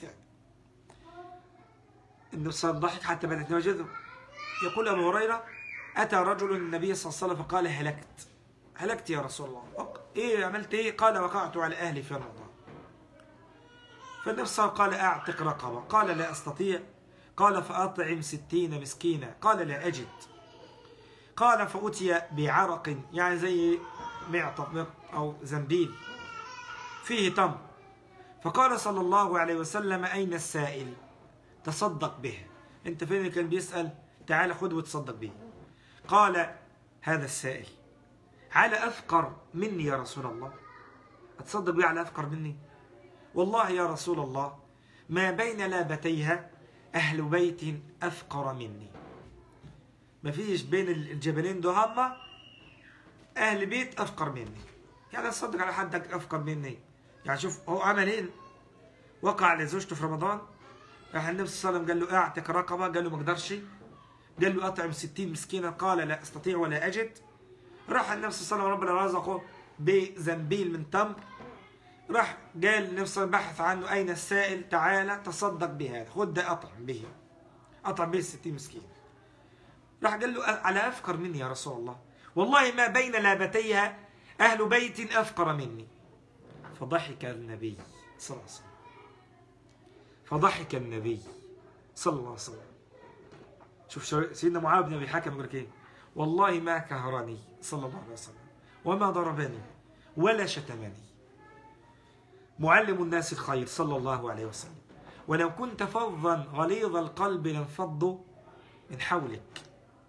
النبي صلى الله عليه وسلم ضحك حتى بدت نواجذه. يقول أبو هريرة أتى رجل النبي صلى الله عليه وسلم فقال هلكت هلكت يا رسول الله. إيه عملت إيه؟ قال وقعت على أهلي في رمضان. فالنبي صلى الله عليه وسلم قال أعتق رقبة. قال لا أستطيع. قال فأطعم ستين مسكينا. قال لا أجد. قال فأتي بعرق، يعني زي معطف أو زنبيل فيه تمر، فقال صلى الله عليه وسلم أين السائل؟ تصدق به. أنت فين اللي كان بيسأل؟ تعال خذ وتصدق به. قال هذا السائل على أفقر مني يا رسول الله، أتصدق به على أفقر مني؟ والله يا رسول الله ما بين لابتيها أهل بيت أفقر مني. ما فيش بين الجبلين دهما أهل بيت أفقر مني، يعني أصدق على حدك أفقر مني. يعني شوف هو عمل إيه؟ وقع لزوجته في رمضان، راح النبي صلى الله عليه وسلم قال له أعتق رقبة، قال له ما أقدرش. قال له أطعم ستين مسكينا، قال لا أستطيع ولا أجد. راح النبي صلى الله عليه وسلم ربنا رزقه بزنبيل من تمر، راح قال النبي صلى الله عليه وسلم بحث عنه أين السائل؟ تعالى تصدق بهذا، خذ ده أطعم به، أطعم به ستين مسكين. راح قال له على أفقر مني يا رسول الله، والله ما بين لابتيها أهل بيت أفقر مني. فضحك النبي صلى الله عليه وسلم فضحك النبي صلى الله عليه وسلم. شوف سيدنا معاذ بن أبي حكم يقول لك إيه؟ والله ما كهرني صلى الله عليه وسلم وما ضربني ولا شتمني. معلم الناس الخير صلى الله عليه وسلم. ولو كنت فظا غليظ القلب لانفضوا من حولك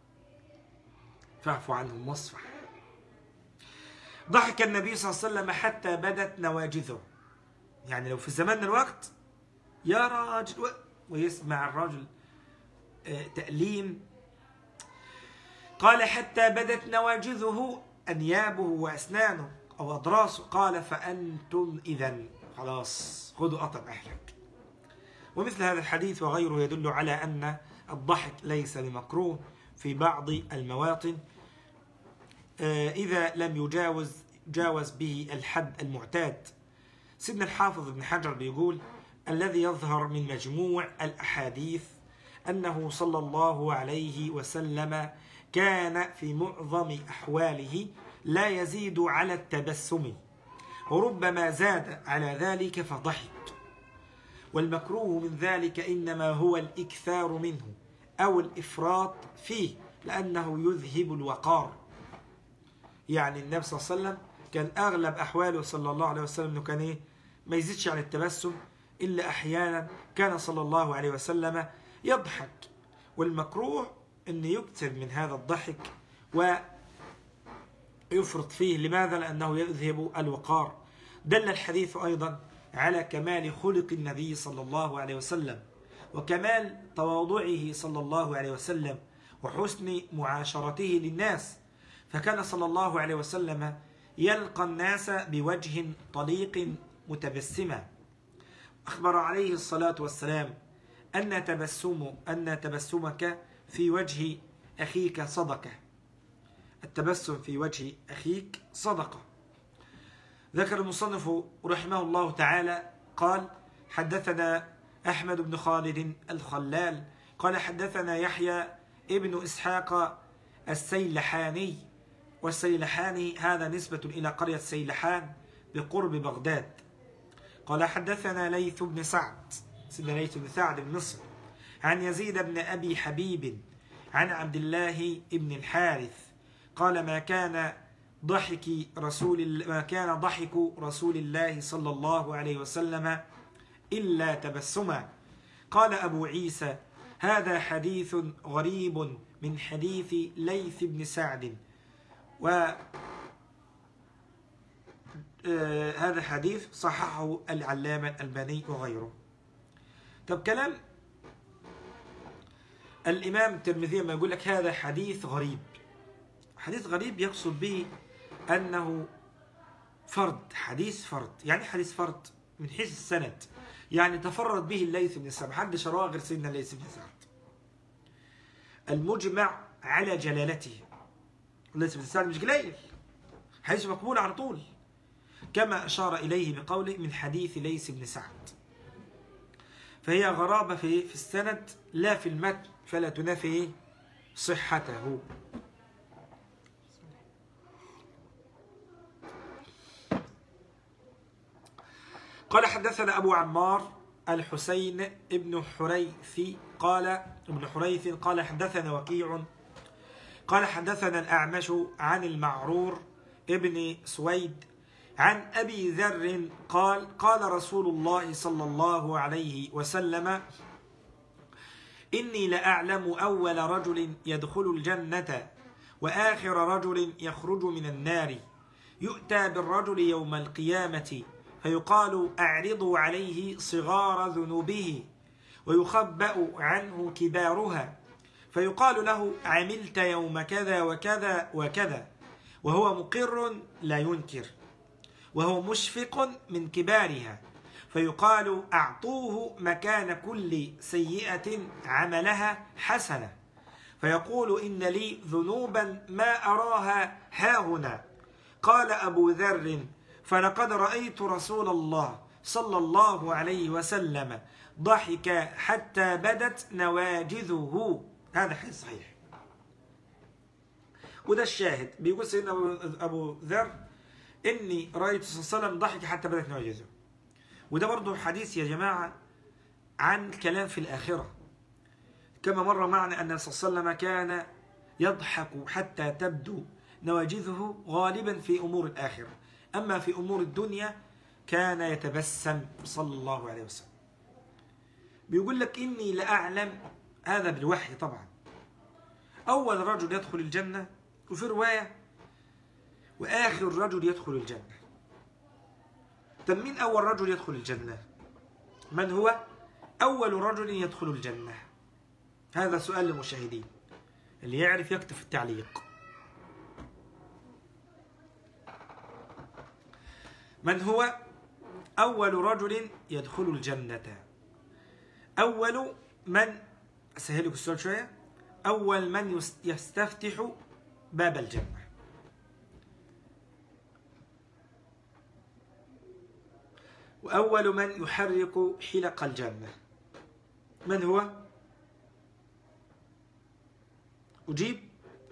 فاعف عنهم واصفح. ضحك النبي صلى الله عليه وسلم حتى بدت نواجذه، يعني لو في زماننا الوقت يا راجل، ويسمع الرجل تأليم. قال حتى بدت نواجذه أنيابه وأسنانه أو أضراسه. قال فأنتم إذن خلاص خذوا أطب أهلك. ومثل هذا الحديث وغيره يدل على أن الضحك ليس بمكروه في بعض المواطن إذا لم يجاوز جاوز به الحد المعتاد. سيدنا الحافظ ابن حجر بيقول الذي يظهر من مجموع الأحاديث أنه صلى الله عليه وسلم كان في معظم أحواله لا يزيد على التبسم، وربما زاد على ذلك فضحك. والمكروه من ذلك إنما هو الإكثار منه أو الإفراط فيه، لأنه يذهب الوقار. يعني النبي صلى الله عليه وسلم كان أغلب أحواله صلى الله عليه وسلم إنه كان إيه؟ ما يزيدش عن التبسم، إلا أحيانا كان صلى الله عليه وسلم يضحك. والمكروه أن يكثر من هذا الضحك ويفرط فيه. لماذا؟ لأنه يذهب الوقار. دل الحديث أيضا على كمال خلق النبي صلى الله عليه وسلم، وكمال تواضعه صلى الله عليه وسلم، وحسن معاشرته للناس. فكان صلى الله عليه وسلم يلقى الناس بوجه طليق متبسما. أخبر عليه الصلاة والسلام أن تبسم أن تبسمك في وجه أخيك صدقة. التبسم في وجه أخيك صدقة. ذكر المصنف رحمه الله تعالى قال حدثنا أحمد بن خالد الخلال قال حدثنا يحيى ابن إسحاق السيلحاني، والسيلحاني هذا نسبة إلى قرية سيلحان بقرب بغداد. قال حدثنا ليث بن سعد سيدنا ليث بن سعد بن مصر عن يزيد بن أبي حبيب عن عبد الله بن الحارث قال ما كان ضحك رسول ما كان ضحك رسول الله صلى الله عليه وسلم إلا تبسما. قال أبو عيسى هذا حديث غريب من حديث ليث بن سعد، وهذا حديث صححه العلامة الألباني وغيره. طب كلام الإمام الترمذي ما يقول لك هذا حديث غريب، حديث غريب يقصد به أنه فرد، حديث فرد. يعني حديث فرد من حيث السند، يعني تفرد به الليث بن سعد، محدش رواه غير سيدنا الليث بن سعد المجمع على جلالته. الليث بن سعد مش قليل، حديث مقبول على طول، كما أشار إليه بقوله من حديث ليث بن سعد. فهي غرابة في في السند لا في المتن، فلا تنافي صحته. قال حدثنا أبو عمار الحسين ابن حريث قال ابن حريث قال حدثنا وكيع قال حدثنا الأعمش عن المعرور ابن سويد عن أبي ذر قال قال رسول الله صلى الله عليه وسلم إني لأعلم أول رجل يدخل الجنة وآخر رجل يخرج من النار. يؤتى بالرجل يوم القيامة فيقال أعرضوا عليه صغار ذنوبه ويخبأ عنه كبارها، فيقال له عملت يوم كذا وكذا وكذا، وهو مقر لا ينكر، وهو مشفق من كبارها، فيقال أعطوه مكان كل سيئة عملها حسنة، فيقول إن لي ذنوبا ما أراها هاهنا. قال أبو ذر فلقد رأيت رسول الله صلى الله عليه وسلم ضحك حتى بدت نواجذه. هذا حديث صحيح، وده الشاهد. بيقول سيدنا أبو ذر إني رأيت صلى الله عليه وسلم ضحك حتى بدت نواجذه. وده برضه حديث يا جماعة عن كلام في الآخرة، كما مر معنا أن صلى الله عليه وسلم كان يضحك حتى تبدو نواجذه غالبا في أمور الآخرة، أما في أمور الدنيا كان يتبسم صلى الله عليه وسلم. بيقول لك إني لأعلم، هذا بالوحي طبعا، أول رجل يدخل الجنة، وفي رواية وآخر رجل يدخل الجنة. طب مين أول رجل يدخل الجنة؟ من هو أول رجل يدخل الجنة؟ هذا سؤال للمشاهدين، اللي يعرف يكتب في التعليق. من هو أول رجل يدخل الجنة؟ أول من، أسهلك السؤال شوية، أول من يستفتح باب الجنة. وأول من يحرك حلق الجنة من هو؟ أجيب؟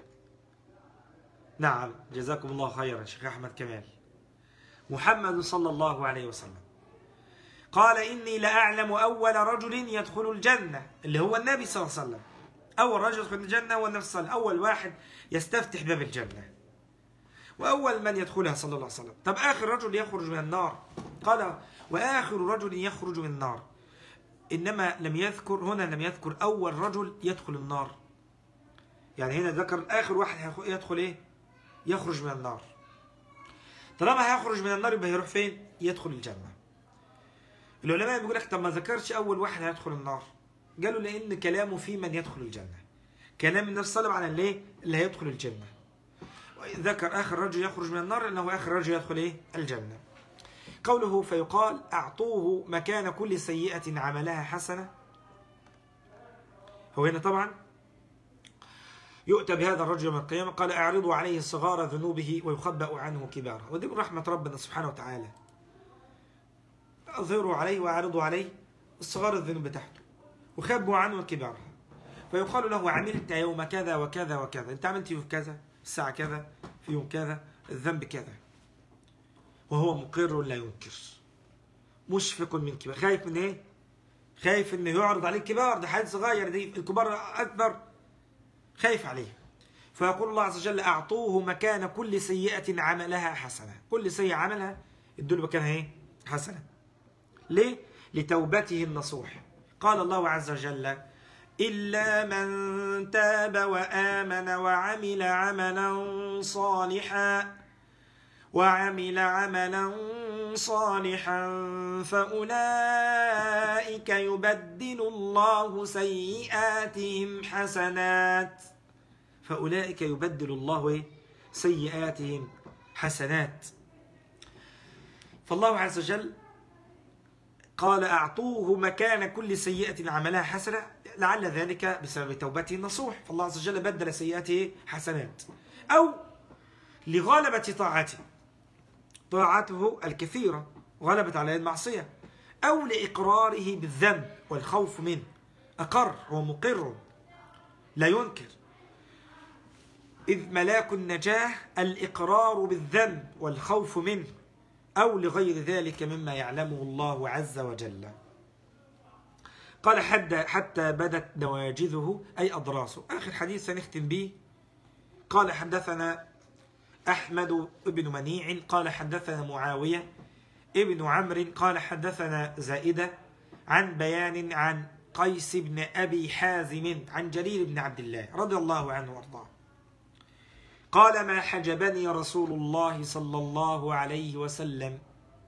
نعم، جزاكم الله خيرا شيخ أحمد كمال. محمد صلى الله عليه وسلم قال إني لأعلم أول رجل يدخل الجنة، اللي هو النبي صلى الله عليه وسلم. أول رجل يدخل الجنة هو النبي صلى الله عليه وسلم، أول واحد يستفتح باب الجنة وأول من يدخلها صلى الله عليه وسلم. طب آخر رجل يخرج من النار؟ قال وآخر رجل يخرج من النار. إنما لم يذكر هنا، لم يذكر أول رجل يدخل النار، يعني هنا ذكر آخر واحد يدخل إيه؟ يخرج من النار. طالما هيخرج من النار يبقى هيروح فين؟ يدخل الجنة. العلماء بيقول لك طب ما ذكرش أول واحد هيدخل النار؟ قالوا لأن كلامه في من يدخل الجنة، كلام النبي صلى الله عليه وسلم على اللي اللي هيدخل الجنة. ذكر آخر رجل يخرج من النار لأنه آخر رجل يدخل إيه؟ الجنة. قوله فيقال أعطوه مكان كل سيئة عملها حسنة. هو هنا طبعا يؤتى بهذا الرجل يوم القيامة، قال أعرضوا عليه صغار ذنوبه ويخبأ عنه كباره. ودي من رحمة ربنا سبحانه وتعالى، أظهروا عليه وأعرضوا عليه الصغار الذنوب بتاعته وخبوا عنه كبارها. فيقال له عملت يوم كذا وكذا وكذا، أنت عملت يوم كذا، الساعة كذا، في يوم كذا، الذنب كذا، وهو مقر لا ينكر، مشفق من كبار. خايف من ايه؟ خايف انه يعرض عليه الكبار، ده حد صغير، دي الكبار اكبر، خايف عليه. فيقول الله عز وجل اعطوه مكان كل سيئة عملها حسنة، كل سيئة عملها ادوا له مكانها ايه؟ حسنة. ليه؟ لتوبته النصوح. قال الله عز وجل إلا من تاب وآمن وعمل عملا صالحا وعمل عملا صالحا فأولئك يبدل الله سيئاتهم حسنات. فأولئك يبدل الله سيئاتهم حسنات. فالله عز وجل قال أعطوه مكان كل سيئة عملها حسنة، لعل ذلك بسبب توبته النصوح، فالله عز وجل بدل سيئاته حسنات، أو لغلبة طاعته، طاعته الكثيرة غلبت عليه المعصية، أو لإقراره بالذنب والخوف منه، أقر ومقر لا ينكر، إذ ملاك النجاة الإقرار بالذنب والخوف منه، أو لغير ذلك مما يعلمه الله عز وجل. قال حتى بدت نواجذه أي أضراسه. آخر حديث سنختم به. قال حدثنا أحمد بن منيع قال حدثنا معاوية ابن عمرو قال حدثنا زائدة عن بيان عن قيس بن أبي حازم عن جرير بن عبد الله رضي الله عنه وارضاه قال ما حجبني رسول الله صلى الله عليه وسلم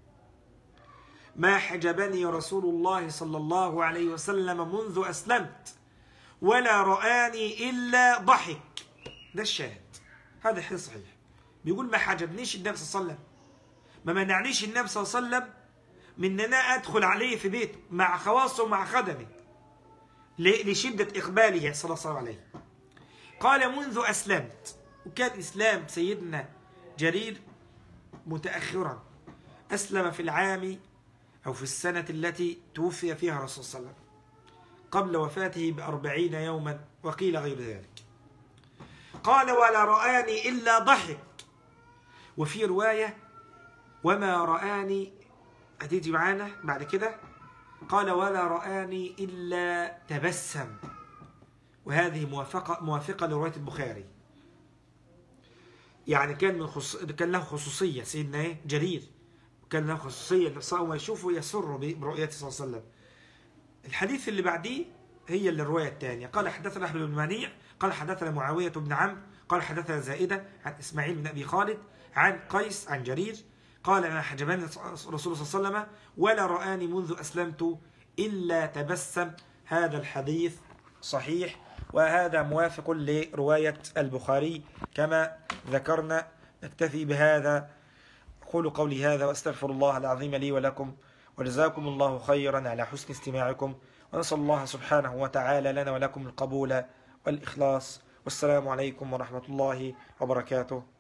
ما حجبني رسول الله صلى الله عليه وسلم منذ أسلمت ولا رآني إلا ضحك. ده الشاهد، هذا حديث صحيح. بيقول ما حجبنيش النبي صلى الله عليه وسلم، ما منعنيش النبي صلى الله عليه وسلم من أن أنا أدخل عليه في بيته مع خواصه ومع خدمه لشدة إقباله صلى الله عليه. قال منذ أسلمت، وكان إسلام سيدنا جرير متأخرا، أسلم في العام أو في السنة التي توفي فيها الرسول صلى الله عليه وسلم قبل وفاته بأربعين يوما وقيل غير ذلك. قال ولا رآني إلا ضحك، وفي رواية وما رآني، هتيجي معانا بعد كده، قال ولا رآني إلا تبسم، وهذه موافقة موافقة لرواية البخاري. يعني كان من خص... كان له خصوصية سيدنا ايه جرير، كان له خصوصية نفسه ما يشوفه يسر برؤيته صلى الله عليه وسلم. الحديث اللي بعديه هي اللي الرواية الثانية. قال حدثنا أحمد بن منيع قال حدثنا معاوية بن عمرو قال حدثنا زائدة عن إسماعيل بن أبي خالد عن قيس عن جرير قال ما حجبني الرسول صلى الله عليه وسلم ولا رآني منذ أسلمت إلا تبسم. هذا الحديث صحيح، وهذا موافق لرواية البخاري كما ذكرنا. نكتفي بهذا. أقول قولي هذا وأستغفر الله العظيم لي ولكم، وجزاكم الله خيرا على حسن استماعكم، ونسأل الله سبحانه وتعالى لنا ولكم القبول والإخلاص. والسلام عليكم ورحمة الله وبركاته.